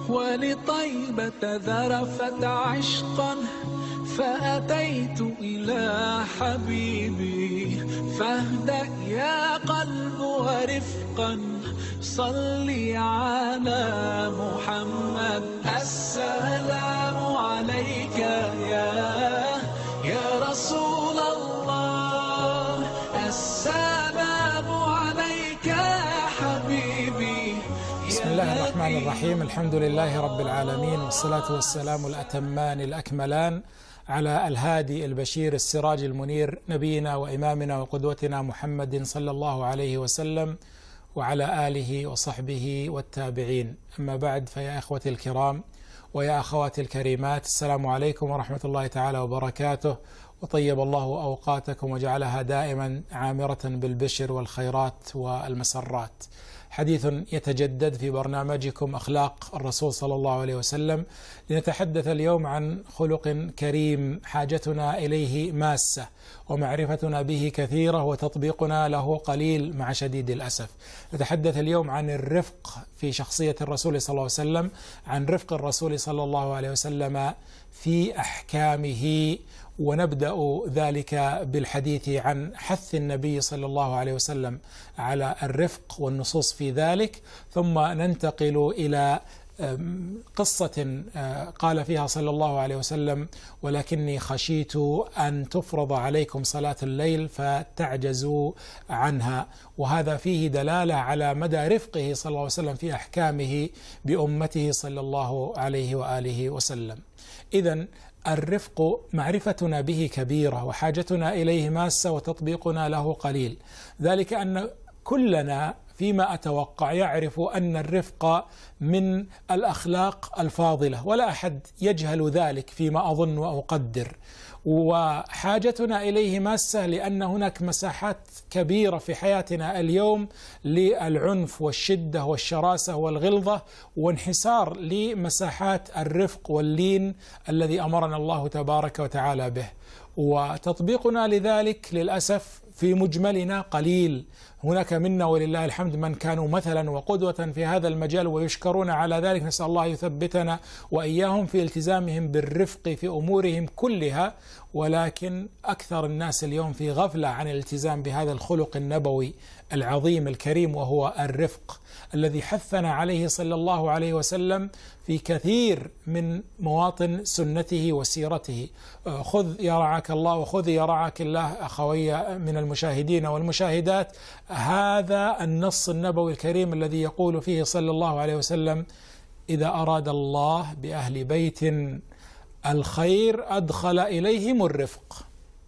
ولطيبة ذرفت عشقا، فأتيت إلى حبيبي. فاهدأ يا قلب ورفقا، صلي على محمد. السلام عليك يا رسول الله، السلام عليك يا حبيبي. بسم الله الرحمن الرحيم. الحمد لله رب العالمين، والصلاة والسلام الأتمان الأكملان على الهادي البشير السراج المنير، نبينا وإمامنا وقدوتنا محمد صلى الله عليه وسلم، وعلى آله وصحبه والتابعين. أما بعد، فيا إخوتي الكرام ويا أخواتي الكريمات، السلام عليكم ورحمة الله تعالى وبركاته، وطيب الله أوقاتكم وجعلها دائما عامرة بالبشر والخيرات والمسرات. حديث يتجدد في برنامجكم أخلاق الرسول صلى الله عليه وسلم، لنتحدث اليوم عن خلق كريم حاجتنا إليه ماسة، ومعرفتنا به كثيرة، وتطبيقنا له قليل مع شديد الأسف. نتحدث اليوم عن الرفق في شخصية الرسول صلى الله عليه وسلم، عن رفق الرسول صلى الله عليه وسلم في أحكامه، ونبدأ ذلك بالحديث عن حث النبي صلى الله عليه وسلم على الرفق والنصوص في ذلك، ثم ننتقل إلى قصة قال فيها صلى الله عليه وسلم: ولكني خشيت أن تفرض عليكم صلاة الليل فتعجزوا عنها. وهذا فيه دلالة على مدى رفقه صلى الله عليه وسلم في أحكامه بأمته صلى الله عليه وآله وسلم. إذن الرفق معرفتنا به كبيرة، وحاجتنا إليه ماسة، وتطبيقنا له قليل. ذلك أن كلنا فيما أتوقع يعرف أن الرفق من الأخلاق الفاضلة، ولا أحد يجهل ذلك فيما أظن وأقدر. وحاجتنا إليه ماسة لأن هناك مساحات كبيرة في حياتنا اليوم للعنف والشدة والشراسة والغلظة، وانحسار لمساحات الرفق واللين الذي أمرنا الله تبارك وتعالى به. وتطبيقنا لذلك للأسف في مجملنا قليل. هناك منا ولله الحمد من كانوا مثلا وقدوة في هذا المجال ويشكرون على ذلك، نسأل الله يثبتنا وإياهم في التزامهم بالرفق في أمورهم كلها. ولكن أكثر الناس اليوم في غفلة عن الالتزام بهذا الخلق النبوي العظيم الكريم، وهو الرفق الذي حثنا عليه صلى الله عليه وسلم في كثير من مواطن سنته وسيرته. خذ يرعاك الله وخذ يرعاك الله أخوي من المشاهدين والمشاهدات، هذا النص النبوي الكريم الذي يقول فيه صلى الله عليه وسلم: إذا أراد الله بأهل بيت الخير أدخل إليهم الرفق.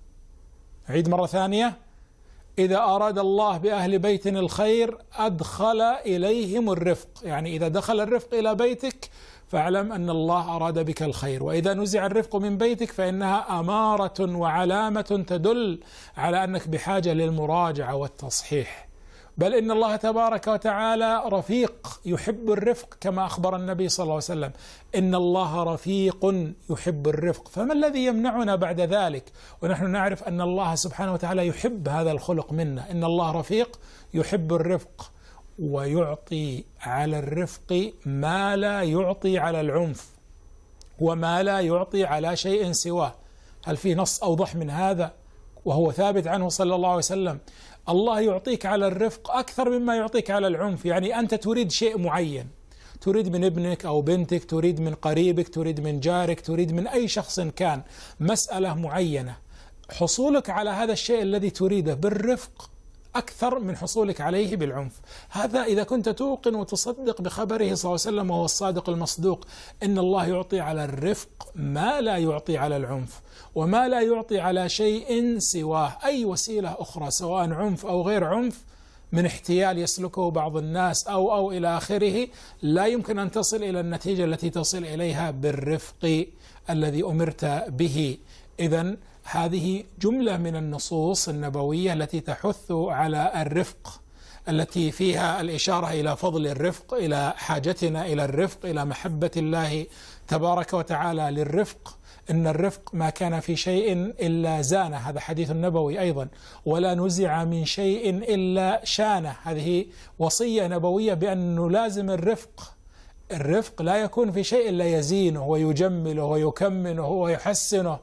عيد مرة ثانية: إذا أراد الله بأهل بيت الخير أدخل إليهم الرفق. يعني إذا دخل الرفق إلى بيتك فاعلم أن الله أراد بك الخير، وإذا نزع الرفق من بيتك فإنها أمارة وعلامة تدل على أنك بحاجة للمراجعة والتصحيح. بل إن الله تبارك وتعالى رفيق يحب الرفق، كما أخبر النبي صلى الله عليه وسلم: إن الله رفيق يحب الرفق. فما الذي يمنعنا بعد ذلك ونحن نعرف أن الله سبحانه وتعالى يحب هذا الخلق منا؟ إن الله رفيق يحب الرفق، ويعطي على الرفق ما لا يعطي على العنف، وما لا يعطي على شيء سواه. هل في نص أوضح من هذا؟ وهو ثابت عنه صلى الله عليه وسلم. الله يعطيك على الرفق أكثر مما يعطيك على العنف. يعني أنت تريد شيء معين، تريد من ابنك أو بنتك، تريد من قريبك، تريد من جارك، تريد من أي شخص كان مسألة معينة. حصولك على هذا الشيء الذي تريده بالرفق أكثر من حصولك عليه بالعنف. هذا إذا كنت توقن وتصدق بخبره صلى الله عليه وسلم، وهو الصادق المصدوق، إن الله يعطي على الرفق ما لا يعطي على العنف، وما لا يعطي على شيء سواه. أي وسيلة أخرى سواء عنف أو غير عنف، من احتيال يسلكه بعض الناس أو إلى آخره، لا يمكن أن تصل إلى النتيجة التي تصل إليها بالرفق الذي أمرت به. إذن هذه جملة من النصوص النبوية التي تحث على الرفق، التي فيها الإشارة إلى فضل الرفق، إلى حاجتنا إلى الرفق، إلى محبة الله تبارك وتعالى للرفق. إن الرفق ما كان في شيء إلا زانه، هذا حديث نبوي أيضا، ولا نزع من شيء إلا شانه. هذه وصية نبوية بأن نلازم الرفق الرفق لا يكون في شيء إلا يزينه ويجمله ويكمنه ويحسنه،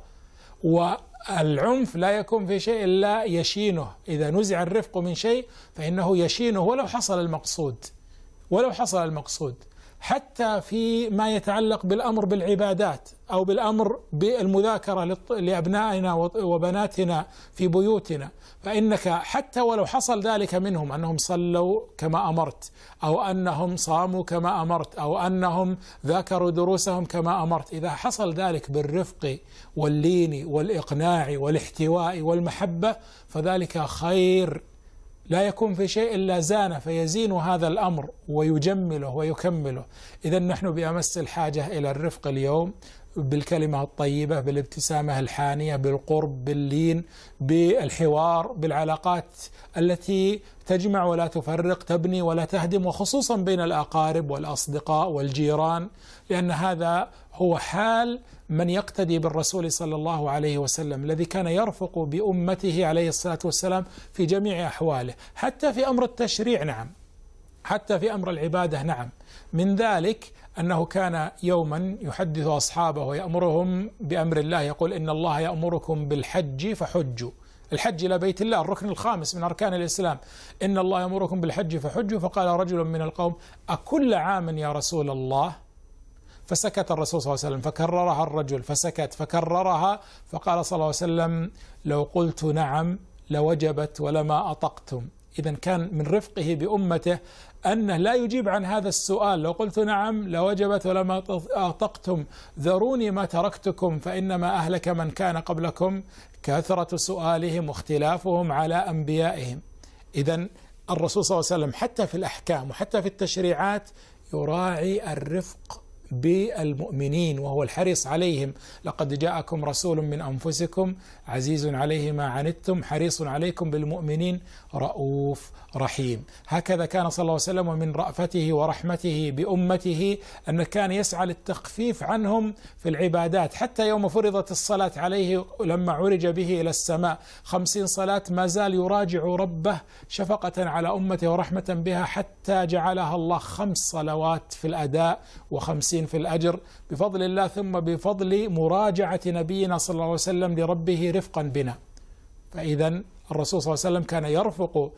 والعنف لا يكون في شيء إلا يشينه. إذا نزع الرفق من شيء فإنه يشينه ولو حصل المقصود. حتى في ما يتعلق بالأمر بالعبادات أو بالأمر بالمذاكرة لأبنائنا وبناتنا في بيوتنا، فإنك حتى ولو حصل ذلك منهم أنهم صلوا كما أمرت، أو أنهم صاموا كما أمرت، أو أنهم ذاكروا دروسهم كما أمرت، إذا حصل ذلك بالرفق واللين والإقناع والاحتواء والمحبة فذلك خير لا يكون في شيء إلا زانه فيزين هذا الأمر ويجمله ويكمله. إذا نحن بأمس الحاجة إلى الرفق اليوم، بالكلمة الطيبة، بالابتسامة الحانية، بالقرب، باللين، بالحوار، بالعلاقات التي تجمع ولا تفرق، تبني ولا تهدم، وخصوصا بين الأقارب والأصدقاء والجيران، لأن هذا هو حال من يقتدي بالرسول صلى الله عليه وسلم الذي كان يرفق بأمته عليه الصلاة والسلام في جميع أحواله، حتى في أمر التشريع، نعم، حتى في أمر العبادة، نعم. من ذلك أنه كان يوما يحدث أصحابه ويأمرهم بأمر الله، يقول: إن الله يأمركم بالحج فحجوا. الحج إلى بيت الله الركن الخامس من أركان الإسلام. إن الله يأمركم بالحج فحجوا. فقال رجل من القوم: أكل عام يا رسول الله؟ فسكت الرسول صلى الله عليه وسلم، فكررها الرجل فسكت، فكررها، فقال صلى الله عليه وسلم: لو قلت نعم لوجبت ولما أطقتم. إذا كان من رفقه بأمته أنه لا يجيب عن هذا السؤال: لو قلت نعم لوجبت ولما أطقتم، ذروني ما تركتكم فإنما أهلك من كان قبلكم كثرة سؤالهم واختلافهم على أنبيائهم. إذا الرسول صلى الله عليه وسلم حتى في الأحكام وحتى في التشريعات يراعي الرفق بالمؤمنين، وهو الحريص عليهم. لقد جاءكم رسول من أنفسكم عزيز عليه ما عنتم حريص عليكم بالمؤمنين رؤوف رحيم. هكذا كان صلى الله عليه وسلم، ومن رأفته ورحمته بأمته أن كان يسعى للتخفيف عنهم في العبادات. حتى يوم فرضت الصلاة عليه لما عرج به إلى السماء 50 صلاة ما زال يراجع ربه شفقة على أمته ورحمة بها، حتى جعلها الله 5 صلوات في الأداء و50 في الأجر بفضل الله، ثم بفضل مراجعة نبينا صلى الله عليه وسلم لربه رفقا بنا. فإذا الرسول صلى الله عليه وسلم كان يرفق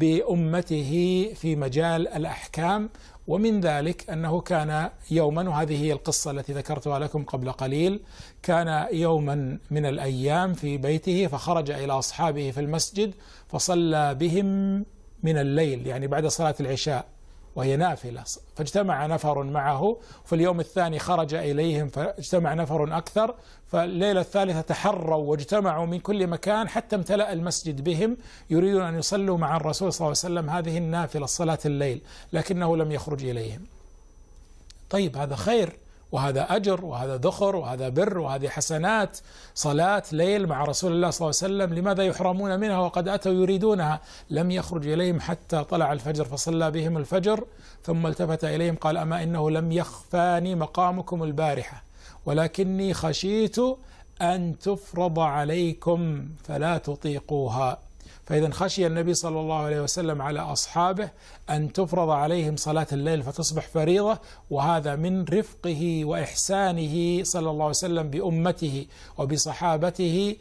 بأمته في مجال الأحكام. ومن ذلك أنه كان يوما، وهذه هي القصة التي ذكرتها لكم قبل قليل، كان يوما من الأيام في بيته فخرج إلى أصحابه في المسجد فصلى بهم من الليل، يعني بعد صلاة العشاء وهي نافلة، فاجتمع نفر معه. في اليوم الثاني خرج إليهم فاجتمع نفر أكثر، فالليلة الثالثة تحروا واجتمعوا من كل مكان حتى امتلأ المسجد بهم يريدون أن يصلوا مع الرسول صلى الله عليه وسلم هذه النافلة صلاة الليل، لكنه لم يخرج إليهم. طيب، هذا خير وهذا أجر وهذا ذخر وهذا بر وهذه حسنات، صلاة ليل مع رسول الله صلى الله عليه وسلم، لماذا يحرمون منها وقد أتوا يريدونها؟ لم يخرج إليهم حتى طلع الفجر فصلى بهم الفجر، ثم التفت إليهم قال: أما إنه لم يخفاني مقامكم البارحة ولكني خشيت أن تفرض عليكم فلا تطيقوها. فإذا خشي النبي صلى الله عليه وسلم على أصحابه أن تفرض عليهم صلاة الليل فتصبح فريضة، وهذا من رفقه وإحسانه صلى الله عليه وسلم بأمته وبصحابته.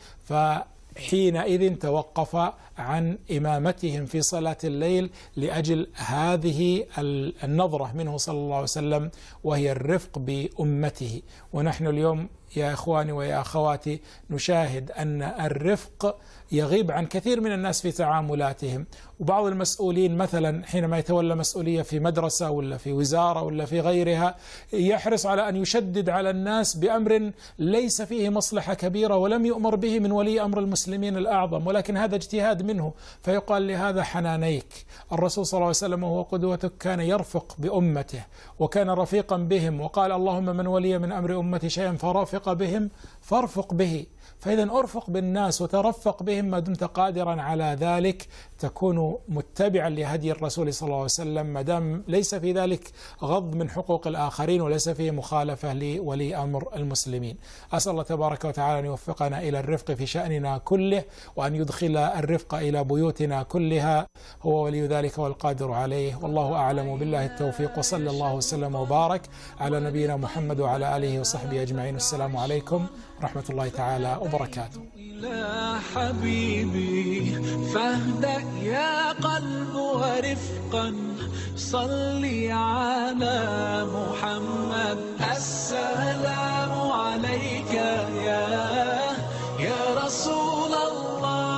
فحينئذ توقف عن إمامتهم في صلاة الليل لأجل هذه النظرة منه صلى الله عليه وسلم، وهي الرفق بأمته. ونحن اليوم يا إخواني ويا أخواتي نشاهد أن الرفق يغيب عن كثير من الناس في تعاملاتهم. وبعض المسؤولين مثلا حينما يتولى مسؤولية في مدرسة ولا في وزارة ولا في غيرها يحرص على أن يشدد على الناس بأمر ليس فيه مصلحة كبيرة ولم يؤمر به من ولي أمر المسلمين الأعظم، ولكن هذا اجتهاد منه، فيقال لهذا حنانيك. الرسول صلى الله عليه وسلم وهو قدوتك كان يرفق بأمته وكان رفيقا بهم، وقال: اللهم من ولي من أمر أمتي شيئا فرافق بهم فارفق به. فإذا أرفق بالناس وترفق بهم ما دمت قادرا على ذلك، تكون متبعا لهدي الرسول صلى الله عليه وسلم، ما دام ليس في ذلك غض من حقوق الآخرين وليس فيه مخالفة لولي أمر المسلمين. أسأل الله تبارك وتعالى أن يوفقنا إلى الرفق في شأننا كله، وأن يدخل الرفق إلى بيوتنا كلها، هو ولي ذلك والقادر عليه، والله أعلم، بالله التوفيق، وصلى الله وسلم وبارك على نبينا محمد وعلى آله وصحبه أجمعين. السلام عليكم ورحمة الله تعالى وبركاته. إلى حبيبي فاهدأ يا قلب ورفقا، صلي على محمد. السلام